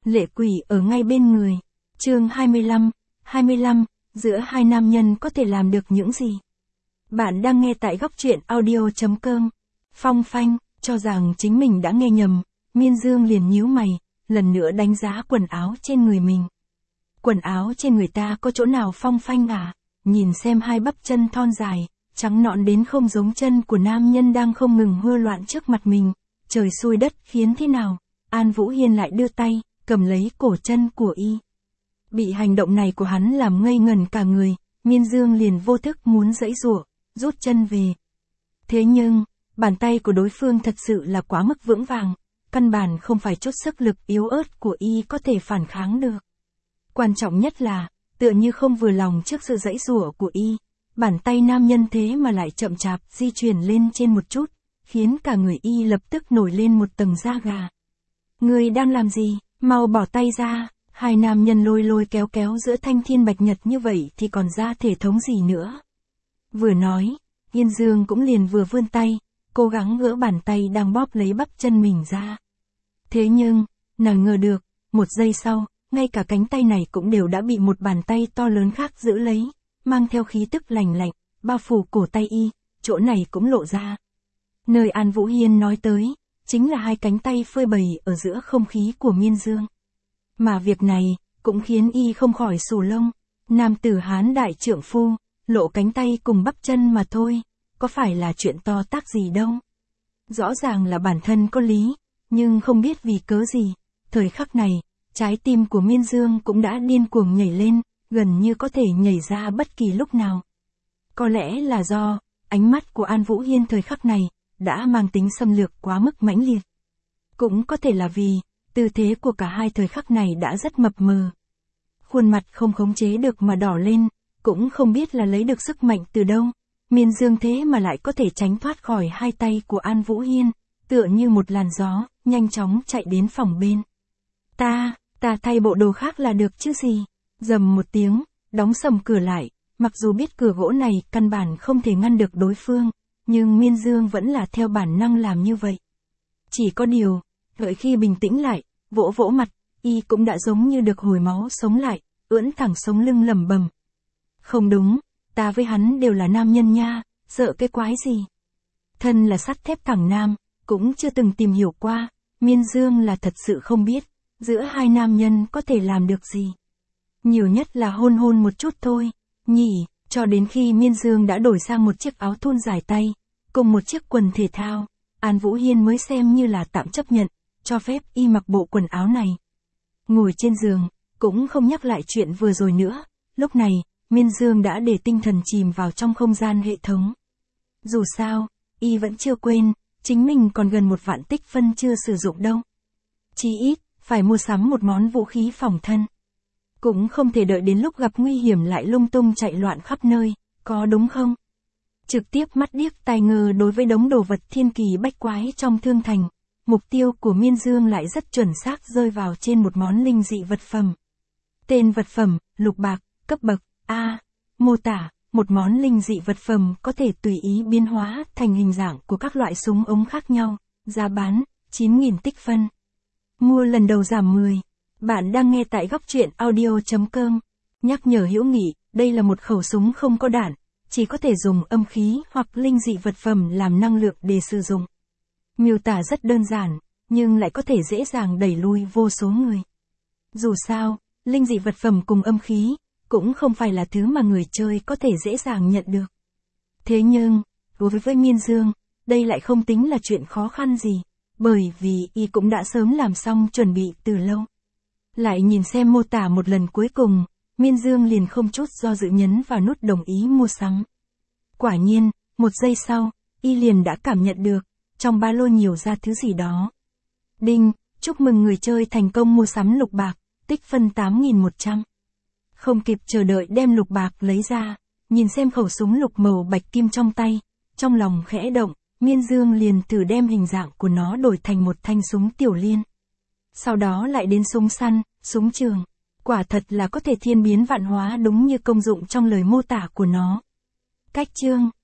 lệ quỷ ở ngay bên người. Chương 25, giữa hai nam nhân có thể làm được những gì? Bạn đang nghe tại góc truyện audio.com. Phong phanh, cho rằng chính mình đã nghe nhầm, Miên Dương liền nhíu mày, lần nữa đánh giá quần áo trên người mình. Quần áo trên người ta có chỗ nào phong phanh à? Nhìn xem hai bắp chân thon dài, trắng nõn đến không giống chân của nam nhân đang không ngừng hưa loạn trước mặt mình. Trời xui đất khiến thế nào? An Vũ Hiên lại đưa tay, cầm lấy cổ chân của y. Bị hành động này của hắn làm ngây ngẩn cả người, Miên Dương liền vô thức muốn giãy giụa, rút chân về. Thế nhưng, bàn tay của đối phương thật sự là quá mức vững vàng, căn bản không phải chút sức lực yếu ớt của y có thể phản kháng được. Quan trọng nhất là, tựa như không vừa lòng trước sự giãy giụa của y, bàn tay nam nhân thế mà lại chậm chạp di chuyển lên trên một chút, khiến cả người y lập tức nổi lên một tầng da gà. Người đang làm gì? Mau bỏ tay ra. Hai nam nhân lôi lôi kéo kéo giữa thanh thiên bạch nhật như vậy thì còn ra thể thống gì nữa. Vừa nói, Yên Dương cũng liền vừa vươn tay, cố gắng gỡ bàn tay đang bóp lấy bắp chân mình ra. Thế nhưng, nào ngờ được, một giây sau, ngay cả cánh tay này cũng đều đã bị một bàn tay to lớn khác giữ lấy, mang theo khí tức lạnh lạnh, bao phủ cổ tay y, chỗ này cũng lộ ra. Nơi An Vũ Hiên nói tới, chính là hai cánh tay phơi bày ở giữa không khí của Miên Dương. Mà việc này, cũng khiến y không khỏi xù lông. Nam tử Hán đại trượng phu, lộ cánh tay cùng bắp chân mà thôi, có phải là chuyện to tát gì đâu. Rõ ràng là bản thân có lý, nhưng không biết vì cớ gì. Thời khắc này, trái tim của Miên Dương cũng đã điên cuồng nhảy lên, gần như có thể nhảy ra bất kỳ lúc nào. Có lẽ là do, ánh mắt của An Vũ Hiên thời khắc này, đã mang tính xâm lược quá mức mãnh liệt. Cũng có thể là vì, tư thế của cả hai thời khắc này đã rất mập mờ. Khuôn mặt không khống chế được mà đỏ lên, cũng không biết là lấy được sức mạnh từ đâu. Miên Dương thế mà lại có thể tránh thoát khỏi hai tay của An Vũ Hiên, tựa như một làn gió, nhanh chóng chạy đến phòng bên. Ta thay bộ đồ khác là được chứ gì? Rầm một tiếng, đóng sầm cửa lại, mặc dù biết cửa gỗ này căn bản không thể ngăn được đối phương, nhưng Miên Dương vẫn là theo bản năng làm như vậy. Chỉ có điều, đợi khi bình tĩnh lại, vỗ vỗ mặt, y cũng đã giống như được hồi máu sống lại, ưỡn thẳng sống lưng lẩm bẩm. Không đúng, ta với hắn đều là nam nhân nha, sợ cái quái gì. Thân là sắt thép thẳng nam, cũng chưa từng tìm hiểu qua, Miên Dương là thật sự không biết, giữa hai nam nhân có thể làm được gì. Nhiều nhất là hôn hôn một chút thôi, nhỉ, cho đến khi Miên Dương đã đổi sang một chiếc áo thun dài tay, cùng một chiếc quần thể thao, An Vũ Hiên mới xem như là tạm chấp nhận, cho phép y mặc bộ quần áo này. Ngồi trên giường, cũng không nhắc lại chuyện vừa rồi nữa, lúc này, Miên Dương đã để tinh thần chìm vào trong không gian hệ thống. Dù sao, y vẫn chưa quên, chính mình còn gần 1 vạn tích phân chưa sử dụng đâu. Chí ít, phải mua sắm một món vũ khí phòng thân. Cũng không thể đợi đến lúc gặp nguy hiểm lại lung tung chạy loạn khắp nơi, có đúng không? Trực tiếp mắt điếc tai ngơ đối với đống đồ vật thiên kỳ bách quái trong thương thành. Mục tiêu của Miên Dương lại rất chuẩn xác rơi vào trên một món linh dị vật phẩm. Tên vật phẩm, lục bạc, cấp bậc A. Mô tả, một món linh dị vật phẩm có thể tùy ý biến hóa thành hình dạng của các loại súng ống khác nhau. Giá bán, 9.000 tích phân. Mua lần đầu giảm 10. Bạn đang nghe tại góc truyện audio.com. Nhắc nhở hữu nghị, đây là một khẩu súng không có đạn, chỉ có thể dùng âm khí hoặc linh dị vật phẩm làm năng lượng để sử dụng. Miêu tả rất đơn giản, nhưng lại có thể dễ dàng đẩy lui vô số người. Dù sao, linh dị vật phẩm cùng âm khí, cũng không phải là thứ mà người chơi có thể dễ dàng nhận được. Thế nhưng, đối với Miên Dương, đây lại không tính là chuyện khó khăn gì, bởi vì y cũng đã sớm làm xong chuẩn bị từ lâu. Lại nhìn xem mô tả một lần cuối cùng, Miên Dương liền không chút do dự nhấn vào nút đồng ý mua sắm. Quả nhiên, một giây sau, y liền đã cảm nhận được, trong ba lô nhiều ra thứ gì đó. Đinh, chúc mừng người chơi thành công mua sắm lục bạc, tích phân 8.100. Không kịp chờ đợi đem lục bạc lấy ra, nhìn xem khẩu súng lục màu bạch kim trong tay, trong lòng khẽ động, Miên Dương liền thử đem hình dạng của nó đổi thành một thanh súng tiểu liên. Sau đó lại đến súng săn, súng trường. Quả thật là có thể thiên biến vạn hóa đúng như công dụng trong lời mô tả của nó. Cách chương